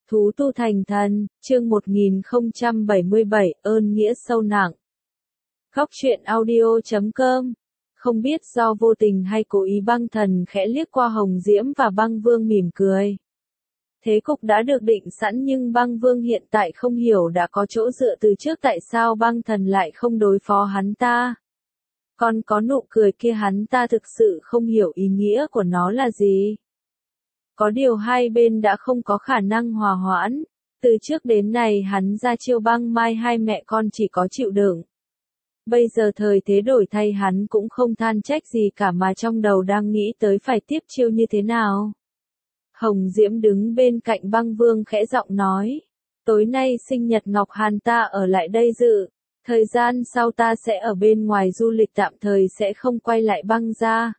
Thú tu thành thần, chương 1077, ơn nghĩa sâu nặng. Góc truyện audio.com. Không biết do vô tình hay cố ý, Băng Thần khẽ liếc qua Hồng Diễm và Băng Vương mỉm cười. Thế cục đã được định sẵn nhưng Băng Vương hiện tại không hiểu đã có chỗ dựa từ trước tại sao Băng Thần lại không đối phó hắn ta. Còn có nụ cười kia hắn ta thực sự không hiểu ý nghĩa của nó là gì. Có điều hai bên đã không có khả năng hòa hoãn. Từ trước đến nay hắn ra chiêu Băng Mai hai mẹ con chỉ có chịu đựng. Bây giờ thời thế đổi thay hắn cũng không than trách gì cả mà trong đầu đang nghĩ tới phải tiếp chiêu như thế nào. Hồng Diễm đứng bên cạnh Băng Vương khẽ giọng nói. Tối nay sinh nhật Ngọc Hàn ta ở lại đây dự. Thời gian sau ta sẽ ở bên ngoài du lịch tạm thời sẽ không quay lại Băng gia.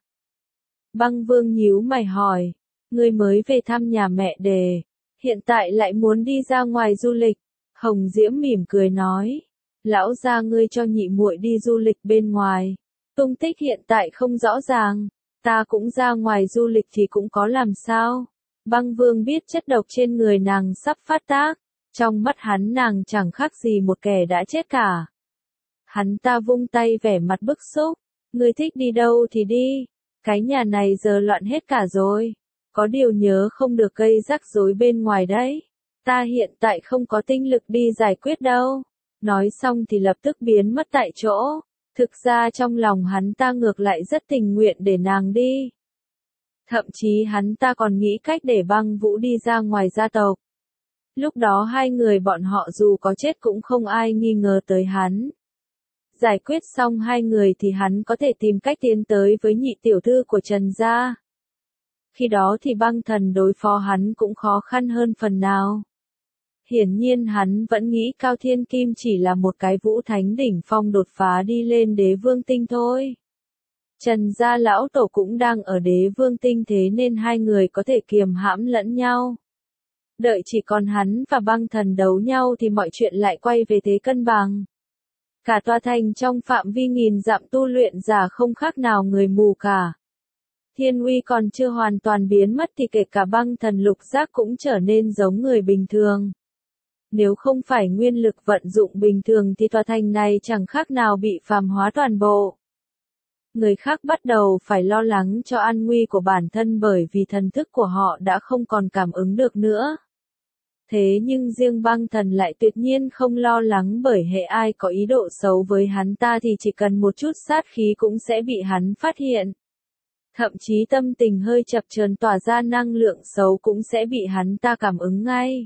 Băng Vương nhíu mày hỏi. Ngươi mới về thăm nhà mẹ đẻ, hiện tại lại muốn đi ra ngoài du lịch. Hồng Diễm mỉm cười nói. Lão gia ngươi cho nhị muội đi du lịch bên ngoài. Tung tích hiện tại không rõ ràng. Ta cũng ra ngoài du lịch thì cũng có làm sao. Băng Vương biết chất độc trên người nàng sắp phát tác. Trong mắt hắn nàng chẳng khác gì một kẻ đã chết cả. Hắn ta vung tay vẻ mặt bức xúc. Ngươi thích đi đâu thì đi. Cái nhà này giờ loạn hết cả rồi. Có điều nhớ không được gây rắc rối bên ngoài đấy. Ta hiện tại không có tinh lực đi giải quyết đâu. Nói xong thì lập tức biến mất tại chỗ. Thực ra trong lòng hắn ta ngược lại rất tình nguyện để nàng đi. Thậm chí hắn ta còn nghĩ cách để Băng Vũ đi ra ngoài gia tộc. Lúc đó hai người bọn họ dù có chết cũng không ai nghi ngờ tới hắn. Giải quyết xong hai người thì hắn có thể tìm cách tiến tới với nhị tiểu thư của Trần gia. Khi đó thì Băng Thần đối phó hắn cũng khó khăn hơn phần nào. Hiển nhiên hắn vẫn nghĩ Cao Thiên Kim chỉ là một cái vũ thánh đỉnh phong đột phá đi lên đế vương tinh thôi. Trần gia lão tổ cũng đang ở đế vương tinh thế nên hai người có thể kiềm hãm lẫn nhau. Đợi chỉ còn hắn và Băng Thần đấu nhau thì mọi chuyện lại quay về thế cân bằng. Cả tòa thành trong phạm vi nghìn dặm tu luyện giả không khác nào người mù cả. Thiên uy còn chưa hoàn toàn biến mất thì kể cả Băng Thần lục giác cũng trở nên giống người bình thường. Nếu không phải nguyên lực vận dụng bình thường thì tòa thành này chẳng khác nào bị phàm hóa toàn bộ. Người khác bắt đầu phải lo lắng cho an nguy của bản thân bởi vì thần thức của họ đã không còn cảm ứng được nữa. Thế nhưng riêng Băng Thần lại tuyệt nhiên không lo lắng bởi hệ ai có ý độ xấu với hắn ta thì chỉ cần một chút sát khí cũng sẽ bị hắn phát hiện. Thậm chí tâm tình hơi chập chờn tỏa ra năng lượng xấu cũng sẽ bị hắn ta cảm ứng ngay.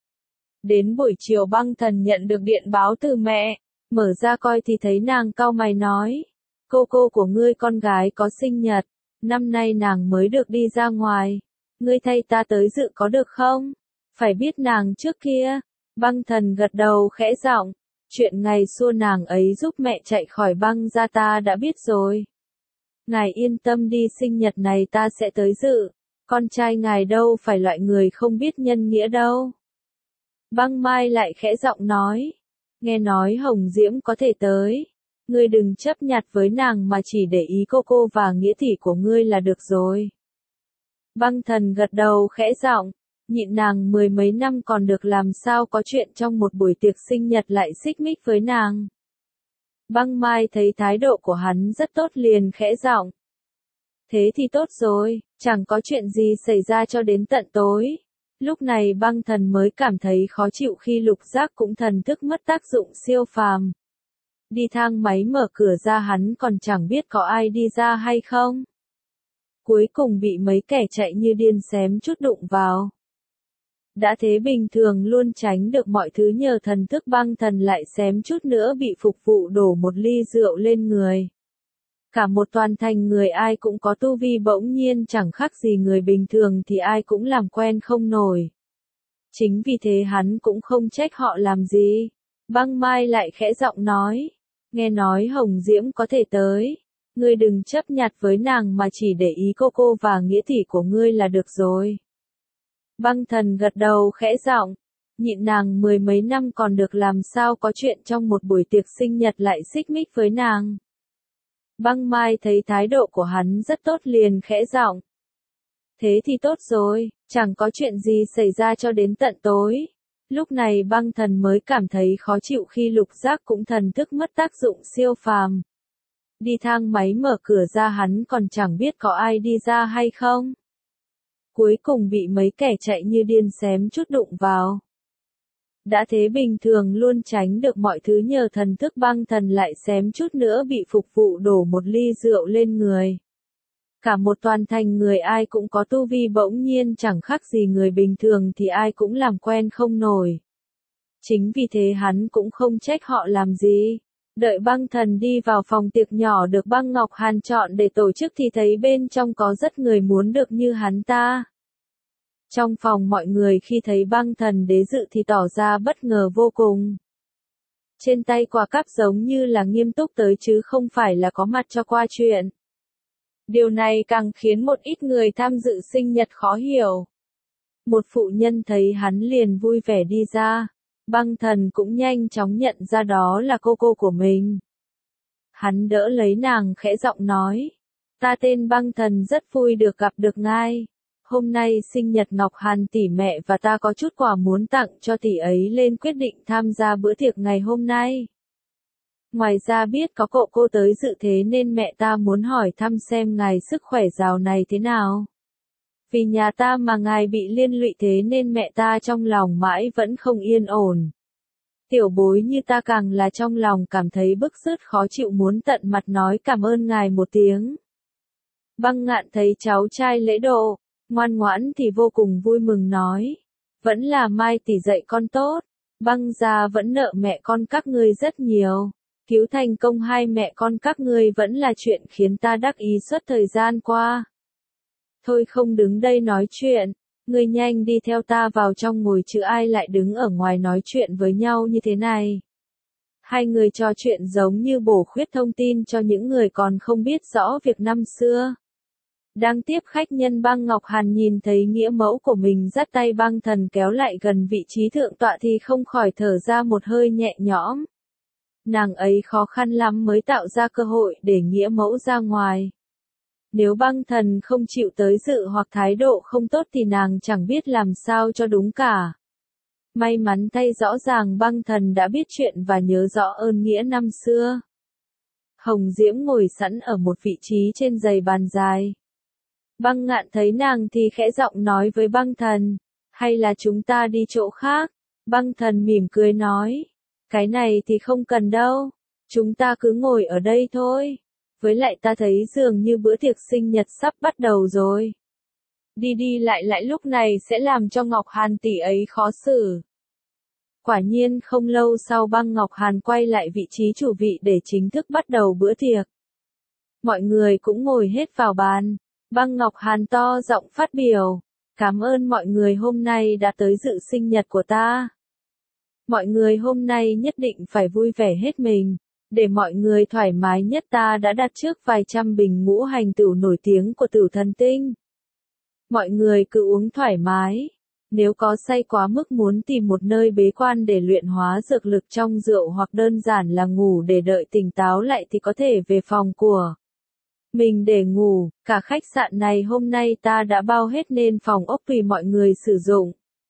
Đến buổi chiều Băng Thần nhận được điện báo từ mẹ, mở ra coi thì thấy nàng cau mày nói. Cô của ngươi con gái có sinh nhật, năm nay nàng mới được đi ra ngoài. Ngươi thay ta tới dự có được không? Phải biết nàng trước kia. Băng Thần gật đầu khẽ giọng. Chuyện ngày xưa nàng ấy giúp mẹ chạy khỏi Băng gia ta đã biết rồi. Ngài yên tâm đi, sinh nhật này ta sẽ tới dự. Con trai ngài đâu phải loại người không biết nhân nghĩa đâu. Băng Mai lại khẽ giọng nói. Nghe nói Hồng Diễm có thể tới. Ngươi đừng chấp nhặt với nàng mà chỉ để ý cô và nghĩa tỷ của ngươi là được rồi. Băng Thần gật đầu khẽ giọng. Nhịn nàng mười mấy năm còn được làm sao có chuyện trong một buổi tiệc sinh nhật lại xích mích với nàng. Băng Mai thấy thái độ của hắn rất tốt liền khẽ giọng. Thế thì tốt rồi, chẳng có chuyện gì xảy ra cho đến tận tối. Lúc này Băng Thần mới cảm thấy khó chịu khi lục giác cũng thần thức mất tác dụng siêu phàm. Đi thang máy mở cửa ra hắn còn chẳng biết có ai đi ra hay không. Cuối cùng bị mấy kẻ chạy như điên xém chút đụng vào. Đã thế bình thường luôn tránh được mọi thứ nhờ thần thức Băng Thần lại xém chút nữa bị phục vụ đổ một ly rượu lên người. Cả một toàn thành người ai cũng có tu vi bỗng nhiên chẳng khác gì người bình thường thì ai cũng làm quen không nổi. Chính vì thế hắn cũng không trách họ làm gì. Băng Mai lại khẽ giọng nói. Nghe nói Hồng Diễm có thể tới. Ngươi đừng chấp nhặt với nàng mà chỉ để ý cô và nghĩa tỷ của ngươi là được rồi. Băng Thần gật đầu khẽ giọng. Nhịn nàng mười mấy năm còn được làm sao có chuyện trong một buổi tiệc sinh nhật lại xích mích với nàng. Băng Mai thấy thái độ của hắn rất tốt liền khẽ giọng. Thế thì tốt rồi, Chẳng có chuyện gì xảy ra cho đến tận tối. Lúc này băng thần mới cảm thấy khó chịu khi lục giác cũng thần thức mất tác dụng siêu phàm. Đi thang máy mở cửa ra hắn còn chẳng biết có ai đi ra hay không. Cuối cùng bị mấy kẻ chạy như điên xém chút đụng vào. Đã thế bình thường luôn tránh được mọi thứ nhờ thần thức băng thần lại xém chút nữa bị phục vụ đổ một ly rượu lên người. Cả một toàn thành người ai cũng có tu vi bỗng nhiên chẳng khác gì người bình thường thì ai cũng làm quen không nổi. Chính vì thế hắn cũng không trách họ làm gì. Đợi băng thần đi vào phòng tiệc nhỏ được băng Ngọc Hàn chọn để tổ chức thì thấy bên trong có rất người muốn được như hắn ta. Trong phòng mọi người khi thấy băng thần đế dự thì tỏ ra bất ngờ vô cùng. Trên tay quả cáp giống như là nghiêm túc tới chứ không phải là có mặt cho qua chuyện. Điều này càng khiến một ít người tham dự sinh nhật khó hiểu. Một phụ nhân thấy hắn liền vui vẻ đi ra. Băng thần cũng nhanh chóng nhận ra đó là cô của mình. Hắn đỡ lấy nàng khẽ giọng nói. Ta tên băng thần rất vui được gặp được ngài. Hôm nay sinh nhật Ngọc Hàn tỷ mẹ và ta có chút quà muốn tặng cho tỷ ấy nên quyết định tham gia bữa tiệc ngày hôm nay. Ngoài ra biết có cô tới dự thế nên mẹ ta muốn hỏi thăm xem ngài sức khỏe dạo này thế nào. Vì nhà ta mà ngài bị liên lụy thế nên mẹ ta trong lòng mãi vẫn không yên ổn. Tiểu bối như ta càng là trong lòng cảm thấy bức rứt khó chịu muốn tận mặt nói cảm ơn ngài một tiếng. Băng Ngạn thấy cháu trai lễ độ, ngoan ngoãn thì vô cùng vui mừng nói. Vẫn là Mai tỷ dạy con tốt. Băng gia vẫn nợ mẹ con các ngươi rất nhiều. Cứu thành công hai mẹ con các ngươi vẫn là chuyện khiến ta đắc ý suốt thời gian qua. Thôi không đứng đây nói chuyện, ngươi nhanh đi theo ta vào trong ngồi chứ ai lại đứng ở ngoài nói chuyện với nhau như thế này. Hai người trò chuyện giống như bổ khuyết thông tin cho những người còn không biết rõ việc năm xưa. Đang tiếp khách nhân băng Ngọc Hàn nhìn thấy nghĩa mẫu của mình dắt tay băng thần kéo lại gần vị trí thượng tọa thì không khỏi thở ra một hơi nhẹ nhõm. Nàng ấy khó khăn lắm mới tạo ra cơ hội để nghĩa mẫu ra ngoài. Nếu băng thần không chịu tới dự hoặc thái độ không tốt thì nàng chẳng biết làm sao cho đúng cả. May mắn thay rõ ràng băng thần đã biết chuyện và nhớ rõ ơn nghĩa năm xưa. Hồng Diễm ngồi sẵn ở một vị trí trên dãy bàn dài. Băng Ngạn thấy nàng thì khẽ giọng nói với băng thần, hay là chúng ta đi chỗ khác? Băng thần mỉm cười nói, cái này thì không cần đâu, chúng ta cứ ngồi ở đây thôi. Với lại ta thấy dường như bữa tiệc sinh nhật sắp bắt đầu rồi. Đi đi lại lúc này sẽ làm cho Ngọc Hàn tỷ ấy khó xử. Quả nhiên không lâu sau băng Ngọc Hàn quay lại vị trí chủ vị để chính thức bắt đầu bữa tiệc. Mọi người cũng ngồi hết vào bàn. Băng Ngọc Hàn to giọng phát biểu. Cảm ơn mọi người hôm nay đã tới dự sinh nhật của ta. Mọi người hôm nay nhất định phải vui vẻ hết mình. Để mọi người thoải mái nhất ta đã đặt trước vài trăm bình ngũ hành tửu nổi tiếng của Tửu Thần Tinh. Mọi người cứ uống thoải mái. Nếu có say quá mức muốn tìm một nơi bế quan để luyện hóa dược lực trong rượu hoặc đơn giản là ngủ để đợi tỉnh táo lại thì có thể về phòng của mình để ngủ. Cả khách sạn này hôm nay ta đã bao hết nên phòng ốc tùy mọi người sử dụng.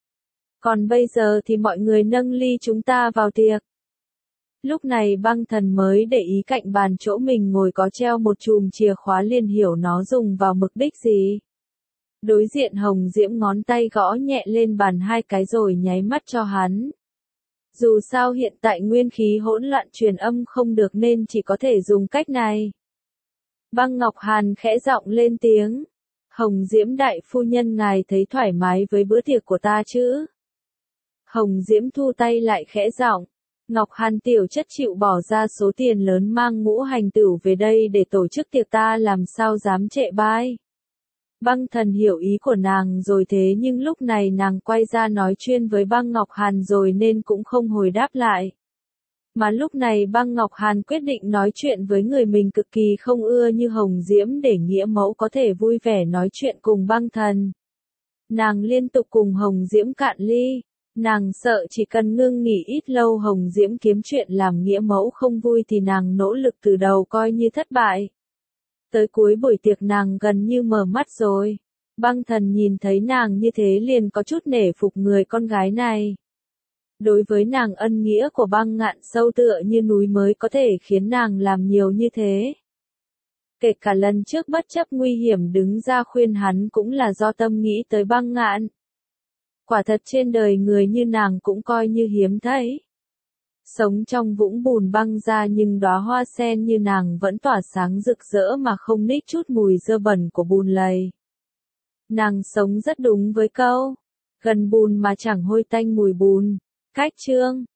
Còn bây giờ thì mọi người nâng ly chúng ta vào tiệc. Lúc này băng thần mới để ý cạnh bàn chỗ mình ngồi có treo một chùm chìa khóa liền hiểu nó dùng vào mục đích gì. Đối diện Hồng Diễm ngón tay gõ nhẹ lên bàn hai cái rồi nháy mắt cho hắn. Dù sao hiện tại nguyên khí hỗn loạn truyền âm không được nên chỉ có thể dùng cách này. Băng Ngọc Hàn khẽ giọng lên tiếng. Hồng Diễm đại phu nhân ngài thấy thoải mái với bữa tiệc của ta chứ? Hồng Diễm thu tay lại khẽ giọng. Ngọc Hàn tiểu chất chịu bỏ ra số tiền lớn mang ngũ hành tửu về đây để tổ chức tiệc ta làm sao dám trệ bai. Băng thần hiểu ý của nàng rồi thế nhưng lúc này nàng quay ra nói chuyện với băng Ngọc Hàn rồi nên cũng không hồi đáp lại. Mà lúc này băng Ngọc Hàn quyết định nói chuyện với người mình cực kỳ không ưa như Hồng Diễm để nghĩa mẫu có thể vui vẻ nói chuyện cùng băng thần. Nàng liên tục cùng Hồng Diễm cạn ly. Nàng sợ chỉ cần ngưng nghỉ ít lâu Hồng Diễm kiếm chuyện làm nghĩa mẫu không vui thì nàng nỗ lực từ đầu coi như thất bại. Tới cuối buổi tiệc nàng gần như mở mắt rồi. Băng Thần nhìn thấy nàng như thế liền có chút nể phục người con gái này. Đối với nàng ân nghĩa của Băng Ngạn sâu tựa như núi mới có thể khiến nàng làm nhiều như thế. Kể cả lần trước bất chấp nguy hiểm đứng ra khuyên hắn cũng là do tâm nghĩ tới Băng Ngạn. Quả thật trên đời người như nàng cũng coi như hiếm thấy. Sống trong vũng bùn băng ra nhưng đóa hoa sen như nàng vẫn tỏa sáng rực rỡ mà không ních chút mùi dơ bẩn của bùn lầy. Nàng sống rất đúng với câu, gần bùn mà chẳng hôi tanh mùi bùn. Cách chương